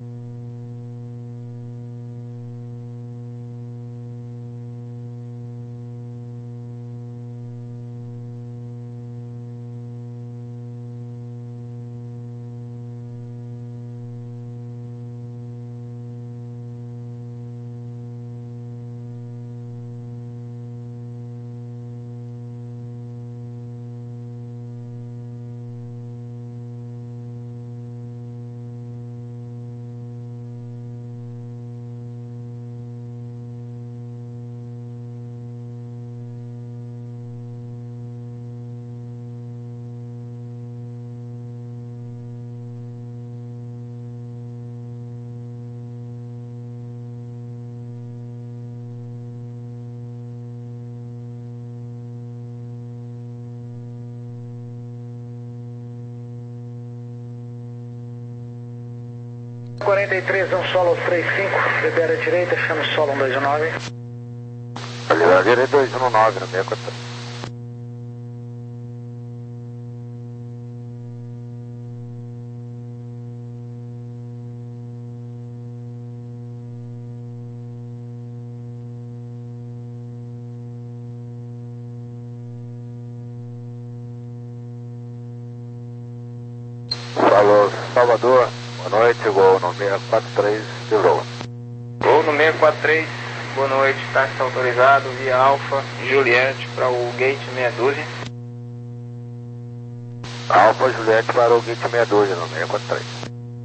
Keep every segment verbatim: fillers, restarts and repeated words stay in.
quarenta e três, um solo três cinco, libera a direita, chama o solo um dois nove. Libera a direita dois um nove no seis quatro três. Falou, Salvador. Boa noite, gol no seis quatro três, devolva. Gol no seis quatro três, boa noite, táxi autorizado, via Alfa, Juliette para o gate meia dúzia. Alfa Juliette para o gate meia dúzia no seis quatro três.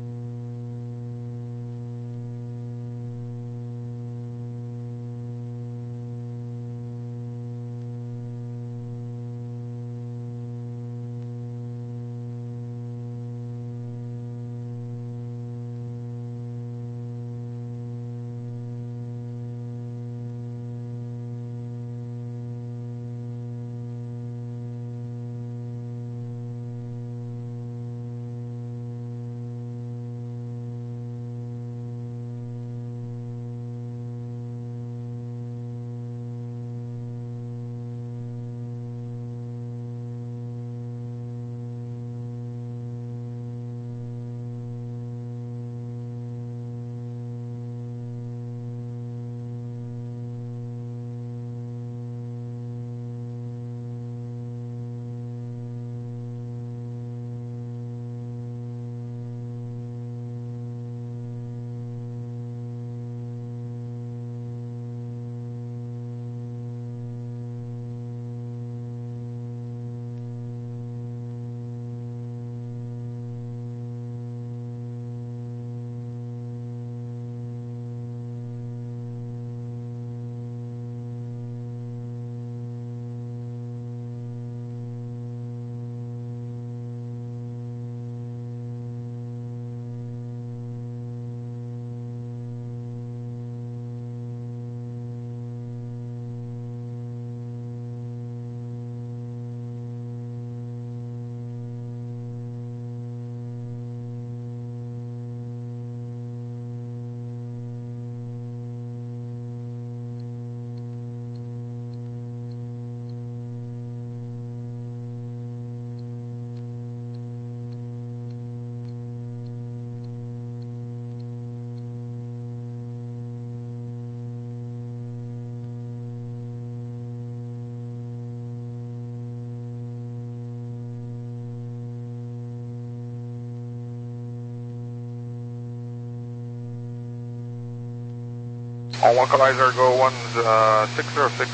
On localizer, go one six zero six.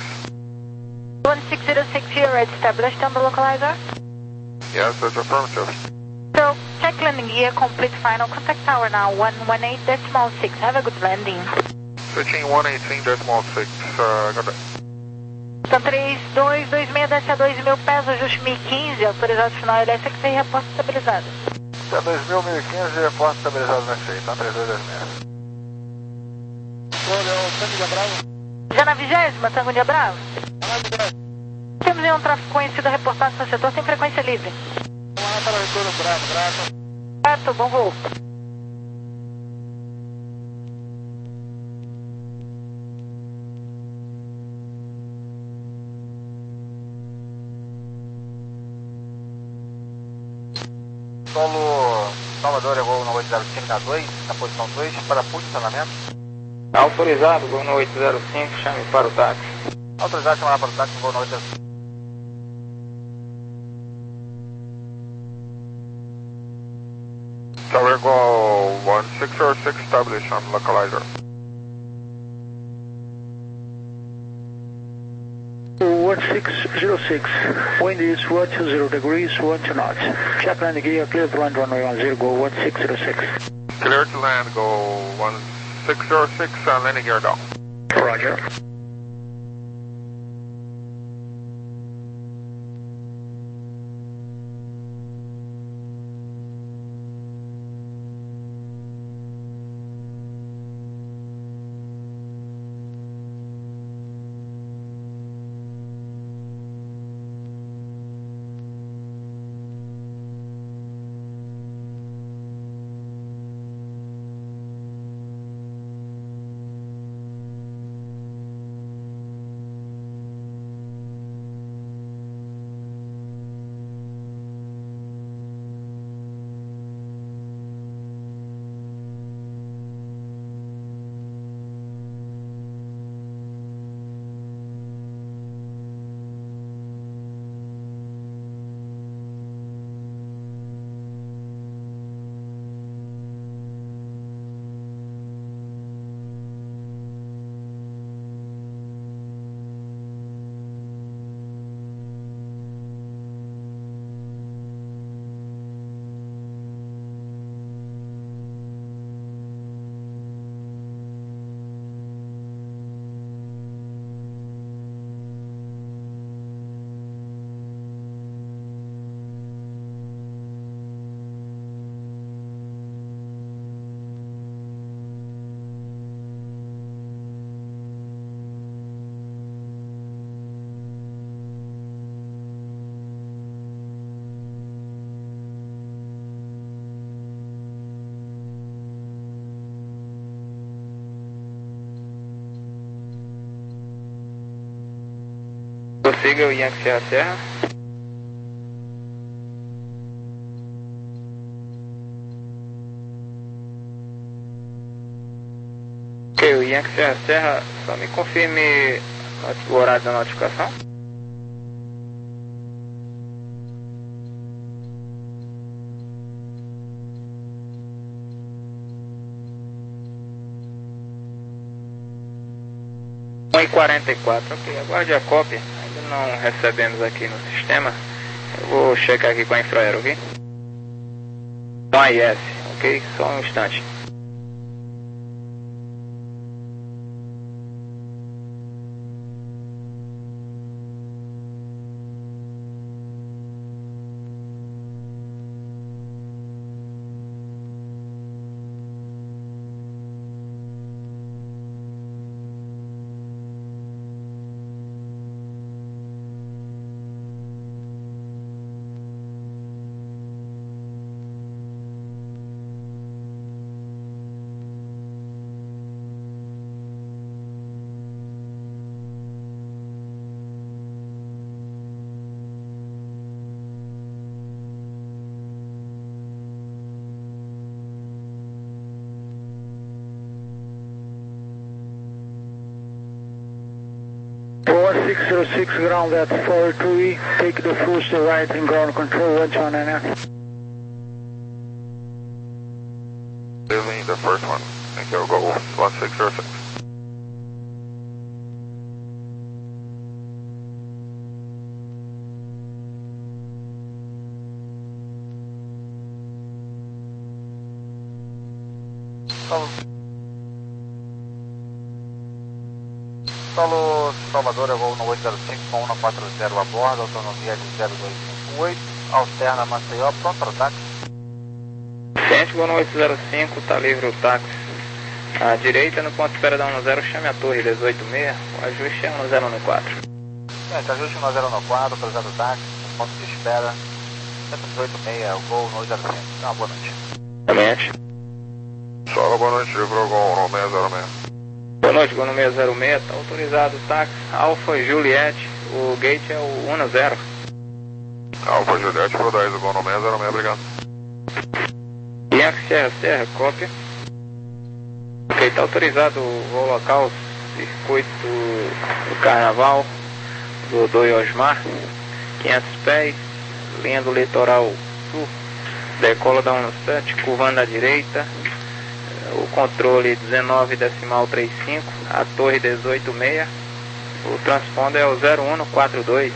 one six zero six here, established on the localizer? Yes, that's affirmative. So, check landing gear, complete final contact tower now, one one eight decimal six. Have a good landing. Switching one eighteen decimal six, uh, got that. Então, três dois dois seis, desce a dois mil pés, ajuste mil e quinze, autorizado final L S X e reposta estabilizado. Até dois mil, mil e quinze, reposta estabilizado na seis, tá três dois dois seis. Tango de Bravo. Já na vigésima, Tango de Bravo? Temos aí um tráfego conhecido reportado no setor sem frequência livre. Vamos lá para o retorno Bravo, grato. Certo, bom voo. Solo Salvador, é Gol oito zero cinco na dois, na posição dois, para posicionamento. Autorizado, Gol oito zero cinco, chame para o táxi. Autorizado, chamar para o táxi, Gol oito zero cinco. Tower Gol one six zero six, establish on localizer. one six zero six, wind is one two zero degrees, one two knots. Check landing gear, clear to land runway one zero, go one six zero six. Clear to land, go one six zero six, and landing gear down. Roger. Prossiga o Yankee Serra Serra. Ok, o Yankee Serra Serra, só me confirme o horário da notificação. um e quarenta e quatro, ok, aguarde a cópia. Ainda não recebemos aqui no sistema. Eu vou checar aqui com a Infraero, ok? Então a I S, ok? Só um instante. one six zero six, ground at four three, take the first to right in ground control, one two one nine nine. Leaving the first one. Thank you, go one six zero six. Solo Salvador, é Gol oito zero cinco com um quatro zero a bordo, autonomia de zero dois cinco oito, alterna Maceió, pronto para o táxi. Ciente, Gol oito zero cinco, está livre o táxi. À direita, no ponto de espera da um zero, chame a torre dezoito seis, o ajuste é um zero um quatro. Gente, ajuste um zero um quatro, autorizado o táxi, ponto de espera, cento e dezoito seis, o Gol oito zero cinco. Então, uma boa noite. Realmente. Solo, boa noite, livre o Gol seis zero seis. Boa noite, Gol seis zero seis, está autorizado o táxi. Alfa Juliette, o gate é o um zero. Alfa Juliette, pro dez, o Gol seis zero seis, obrigado. Yankee Serra Serra, cópia. Ok, está autorizado o local, circuito do Carnaval, do Doi Osmar, quinhentos pés, linha do litoral sul, decola da um sete, curvando à direita, o controle dezenove decimal trinta e cinco, a torre dezoito seis, o transponder é o zero um quatro dois.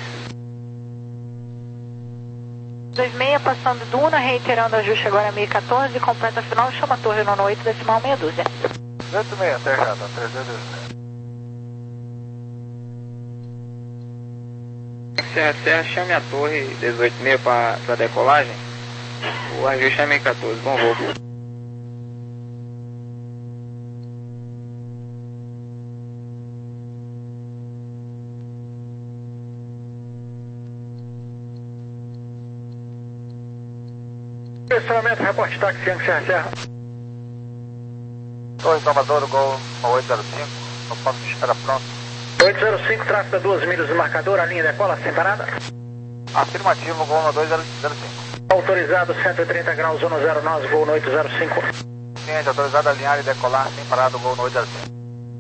dois seis, passando Duna, reiterando ajuste agora mil e quatorze, completa final, chama a torre nono oito decimal meia dúzia. dezoito seis, T J, três dois dois seis. Serra Serra, chame a torre dezoito seis para a decolagem. O ajuste é mil e quatorze, bom voo. Estacionamento, reporte táxi, Yankee Serra Serra. Torre Salvador, Gol oito zero cinco, no ponto de espera pronto. oito zero cinco, tráfego a duas milhas do marcador, a linha decola sem parada. Afirmativo, Gol dois zero cinco. Autorizado cento e trinta graus, zona zero nove, voo no oito zero cinco. Ciente, autorizado a alinhar e decolar sem parada, Gol no oito zero cinco.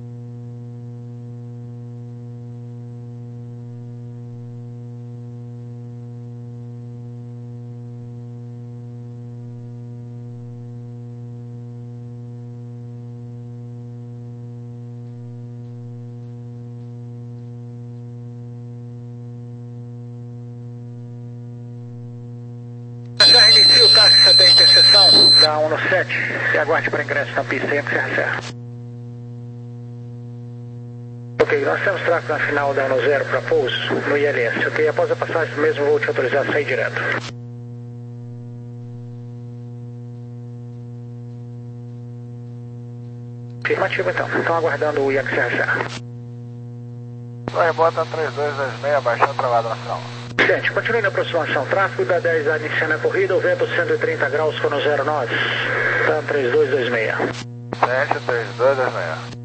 Já inicia o táxi até a interseção da um no sete e aguarde para ingresso na pista Yankee Serra Serra. Ok, nós temos tráfego na final da um no zero para pouso no I L S, ok? Após a passagem do mesmo vou te autorizar a sair direto. Afirmativo então, estão aguardando o Yankee Serra Serra. Torre bota três dois dois seis, baixando travado na final. Gente, continue na aproximação. Tráfego da dez A iniciando a corrida, o vento cento e trinta graus com no zero nove. Tá três dois dois seis. Ciente, três dois dois seis.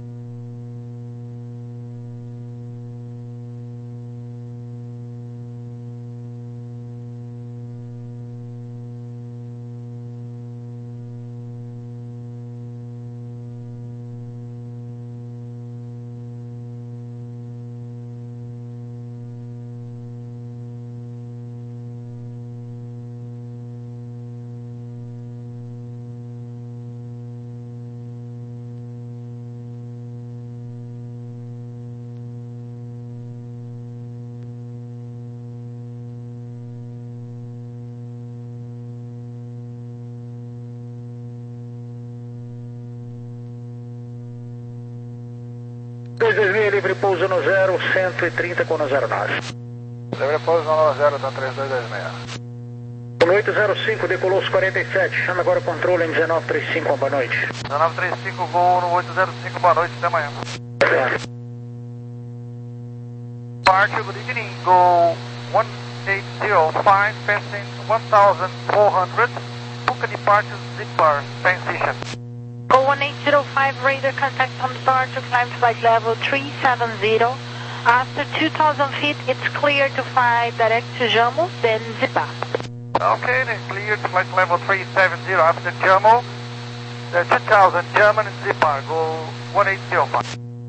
dois dois seis, livre pouso no zero, cento e trinta com no zero nove. Livre pouso no zero, tá três dois dois seis. No oito zero cinco, decolou os quarenta e sete, chama agora o controle em dezenove trinta e cinco, boa noite. dezenove trinta e cinco, Gol no oito zero cinco, boa noite, até amanhã. É. Departure, good evening, Gol one eight zero five, passing one thousand four hundred, book a departure, Zipar, transition. Go one eight zero five, radar contact on departure, climb flight level three seven zero. After two thousand feet, it's clear to fly direct to Jamo, then Zipa. Okay, then cleared flight level three seven zero after Jamo. The two thousand German and Zipa, go one eight zero five.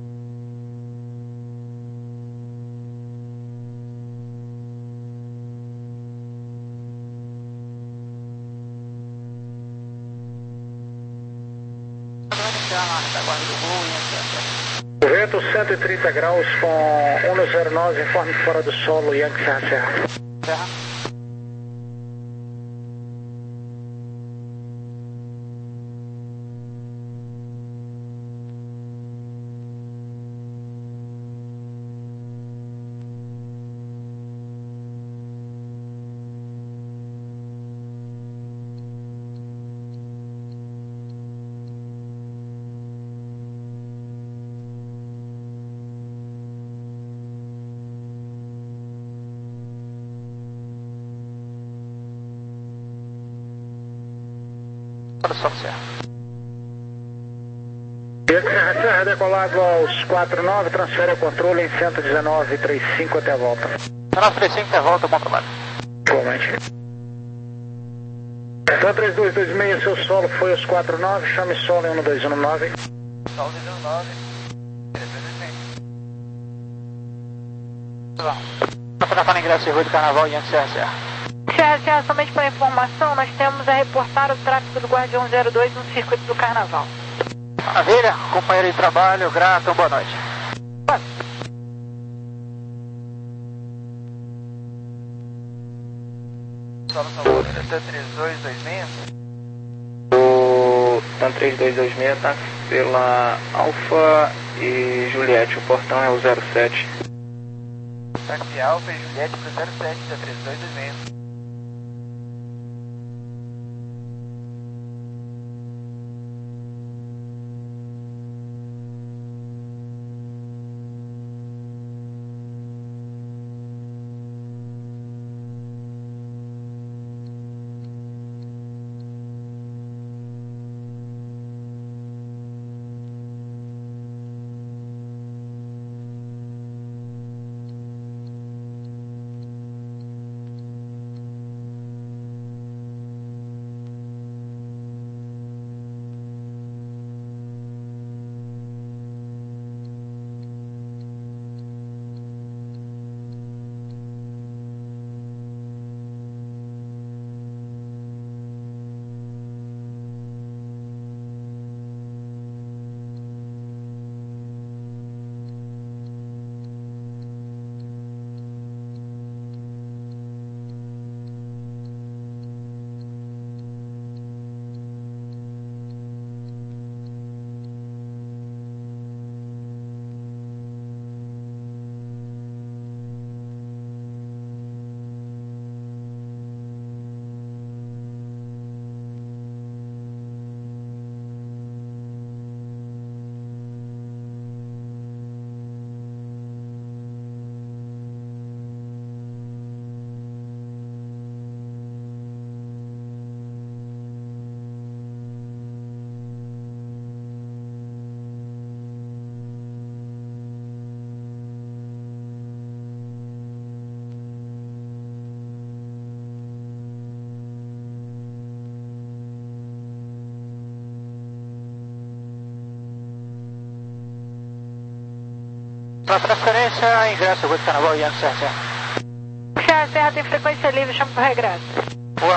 O vento cento e trinta graus com um no zero nove, informe fora do solo, Yankee Serra Serra. Serra. Yankee Serra Serra, decolado aos quatro nove, transfere o controle em cento e dezenove trinta e cinco até a volta. dezenove trinta e cinco até a volta, bom trabalho. Igualmente. Então três dois dois seis, seu solo foi aos quatro nove, chame solo em um dois um nove. Solo dois um nove. Para para ingresso de rua do Carnaval e C R C R. C R C R, somente para informação, nós temos a reportar o tráfego do Guardião zero dois no circuito do Carnaval. Maravilha, companheiro de trabalho, grato, boa noite. Solo São Paulo, T três dois dois seis. O TAM três dois dois seis tá pela Alfa e Juliette, o portão é o zero sete. Táxi Alfa e Juliette para zero sete, T três dois dois seis. Para transferência, ingresso rua do Carnaval e C R C R. C R C R tem frequência livre, chama para regresso. Boa.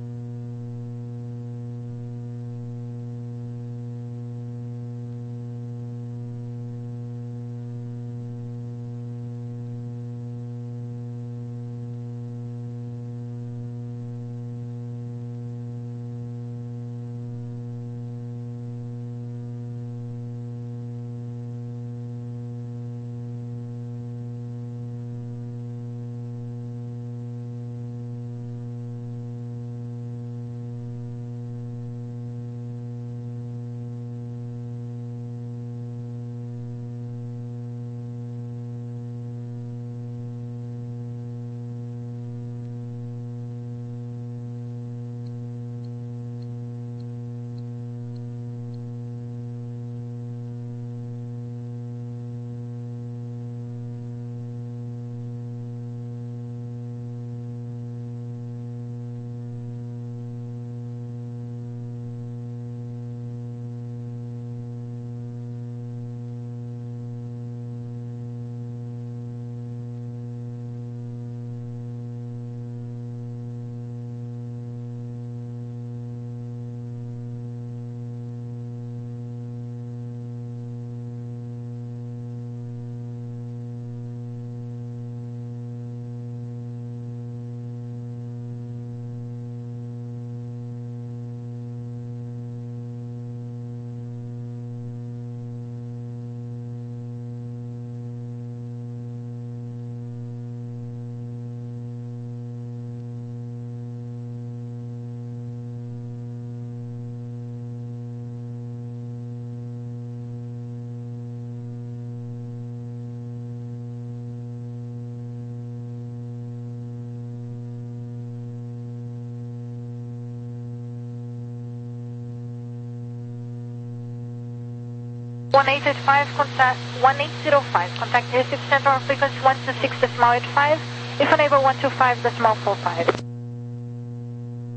one eight eight five, contact one eight zero five, contact Recife Central frequency one two six decimal eight five, if unable one two five decimal four five.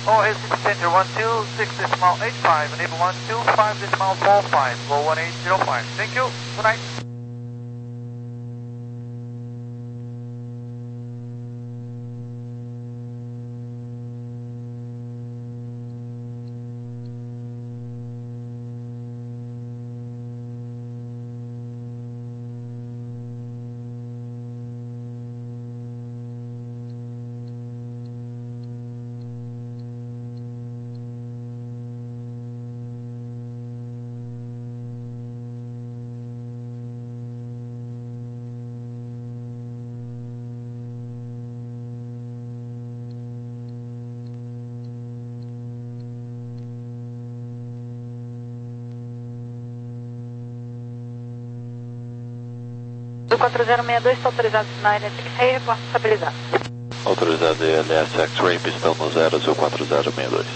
Oh, Recife Center, one two six decimal eight five, enable one two five decimal four five, go one eight zero five. Thank you, good night. quatro zero seis dois, está autorizado sinal N S X-Ray, reporte estabilizado. Autorizado L S X-Ray, pistão no zero, Azul quatro zero seis dois.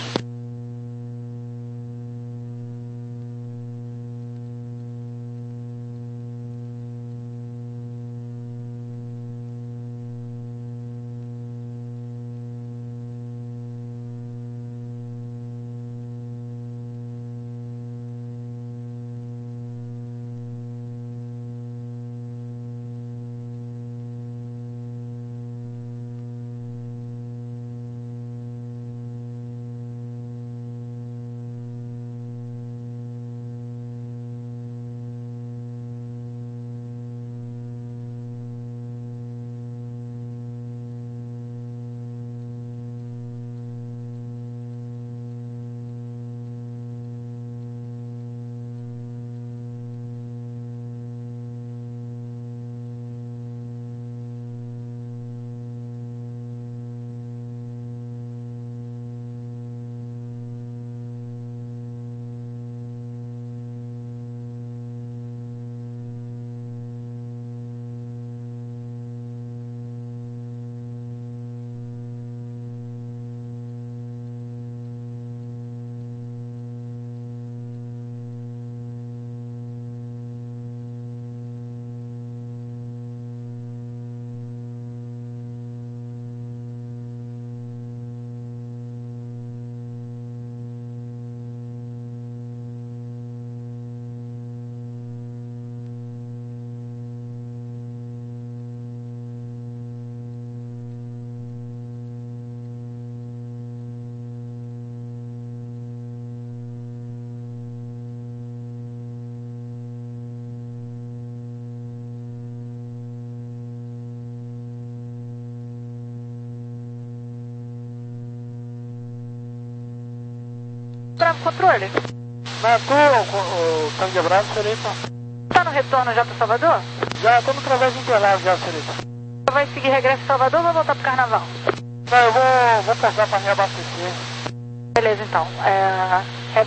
Bravo, controle. Na tua, o, o tanque de Bravo, senhorita. Tá no retorno já para Salvador? Já estou no Través de Interlagos já, senhorita. Vai seguir regresso a Salvador ou vai voltar pro Carnaval? Não, eu vou, vou pousar para reabastecer. Beleza, então. É,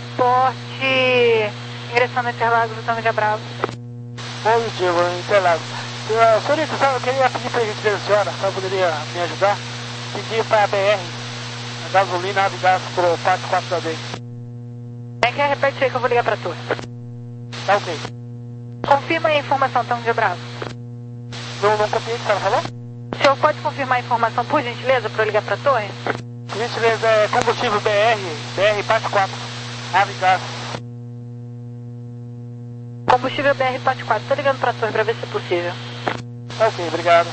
reporte ingressando em Interlagos, o tanque de Bravo. Positivo, Interlagos. Uh, senhorita, sabe, eu queria pedir para a gente da senhora, se ela poderia me ajudar, pedir para a B R, a gasolina, navigar para o parte quatro da D. Quem quer repete aí que eu vou ligar para tu. Tá ok. Confirma aí a informação, tanque de Bravo. Não, não copiei o que a senhora falou? O senhor pode confirmar a informação, por gentileza, para eu ligar para a torre? Por gentileza, é combustível B R, B R parte quatro, navigar. Combustível B R parte quatro, tô ligando para a torre para ver se é possível. Tá ok, obrigado.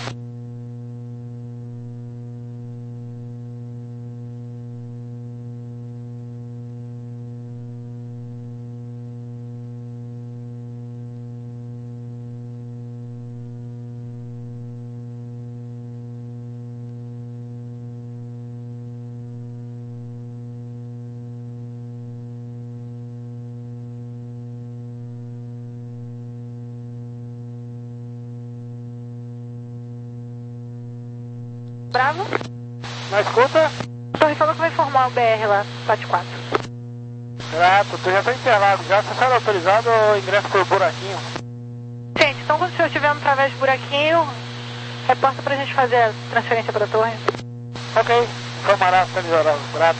Bravo? Na escuta? A torre falou que vai informar o B R lá, parte quatro. Grato, tu já está internado já. Se a senhora é autorizado, eu ingresso por buraquinho. Gente, então quando o senhor estiver através de buraquinho, reporta pra gente fazer a transferência pra torre. Ok, informará, está melhorado. Grato.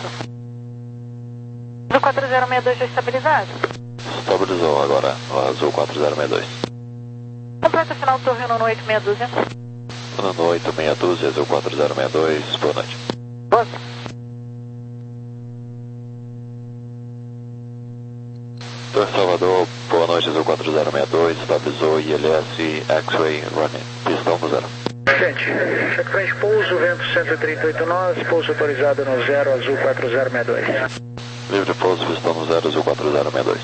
Do quatro zero seis dois já estabilizado? Estabilizou agora, o Azul quatro zero seis dois. Completa final torre no oito meia dúzia. No oito meia dúzia, Azul quatro zero seis dois, boa noite. Boa. Torre Salvador, boa noite, Azul quatro zero seis dois, estabilizou I L S, X-Ray, running, pistão no zero. Gente, check frente pouso, vento cento e trinta e oito nós, pouso autorizado no zero, Azul quatro zero seis dois. Livre pouso, pistão no zero, Azul quatro zero seis dois.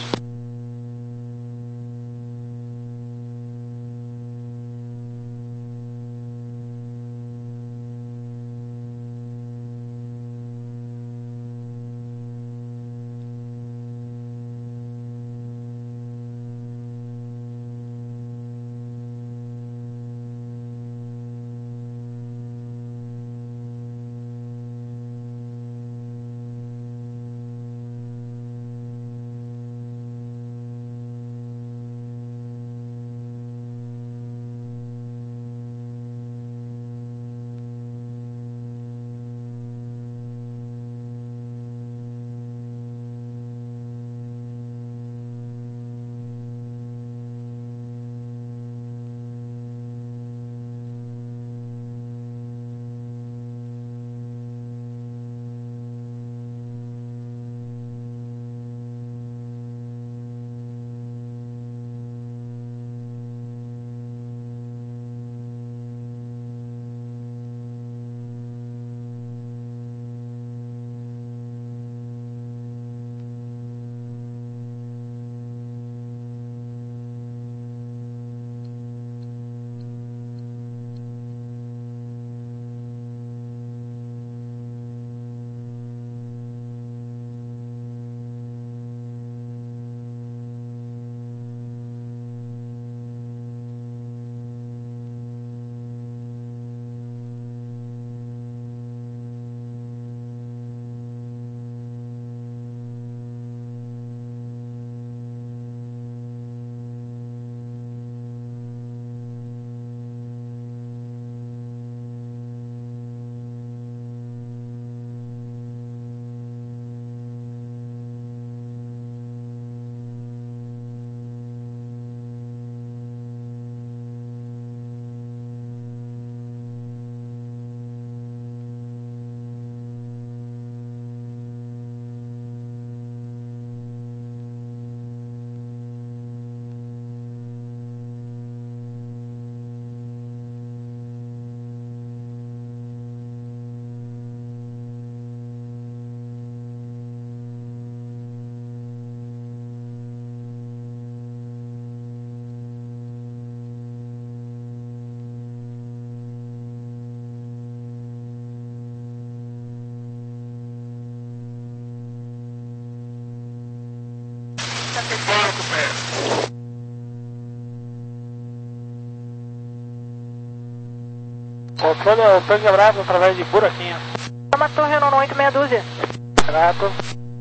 Controle é o Tango Bravo através de buraquinho. Toma torre no oito meia dúzia. Grato.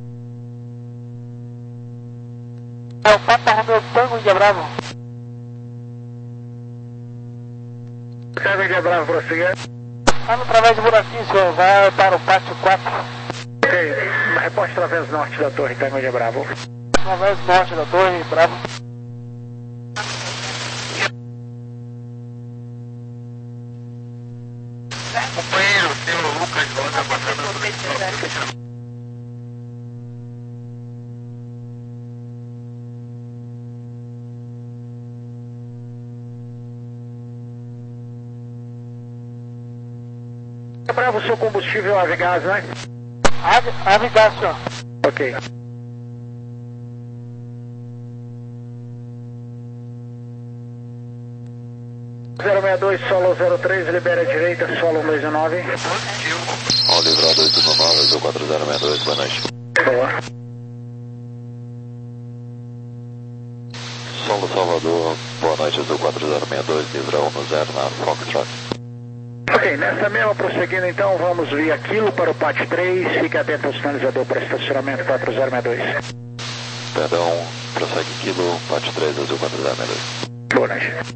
É o Papa Romeo Tango Índia Bravo. Tango Índia Bravo, prosseguir. Fala através de buraquinho, senhor. Vai para o pátio quatro. Ok, reporte através norte da torre, Tango Índia Bravo. Através norte da torre, Bravo. Companheiro, tem o Lucas de volta passando. Bravo, seu combustível é Avigás, né? Ave, Avigás, senhor. Ok. zero seis dois, solo zero três, libera a direita, solo dois nove. Ó, livrado oito nove, Azul quatro zero seis dois, boa noite. Boa. Solo Salvador, boa noite, Azul quatro zero seis dois, livra um no zero na Foxtrot. Ok, nessa mesma prosseguindo então, vamos via Kilo para o Pátio três, fique atento ao sinalizador para estacionamento quatro zero seis dois. Perdão, prossegue Kilo, Pátio três, Azul quatro zero seis dois. Boa noite.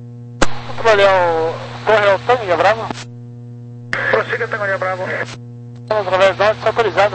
Controle é o Torre é o Tango Índia Bravo. Prossiga, Tango Índia Bravo. Através da autorizado.